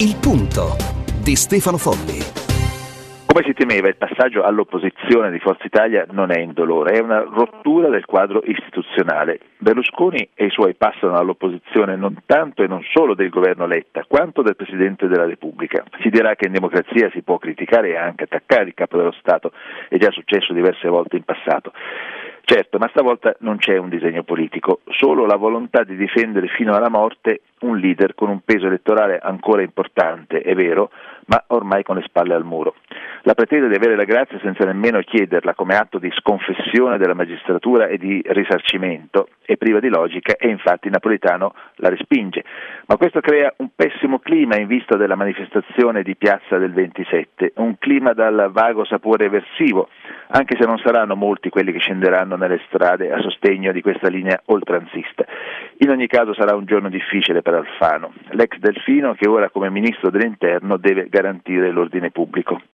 Il punto di Stefano Folli. Come si temeva, il passaggio all'opposizione di Forza Italia non è indolore, è una rottura del quadro istituzionale. Berlusconi e i suoi passano all'opposizione non tanto e non solo del governo Letta, quanto del Presidente della Repubblica. Si dirà che in democrazia si può criticare e anche attaccare il Capo dello Stato, è già successo diverse volte in passato. Certo, ma stavolta non c'è un disegno politico, solo la volontà di difendere fino alla morte un leader con un peso elettorale ancora importante, è vero, ma ormai con le spalle al muro. La pretende di avere la grazia senza nemmeno chiederla come atto di sconfessione della magistratura e di risarcimento, è priva di logica e infatti Napolitano la respinge. Ma questo crea un pessimo clima in vista della manifestazione di piazza del 27, un clima dal vago sapore eversivo, anche se non saranno molti quelli che scenderanno nelle strade a sostegno di questa linea oltranzista. In ogni caso sarà un giorno difficile per Alfano, l'ex Delfino che ora come ministro dell'interno deve garantire l'ordine pubblico.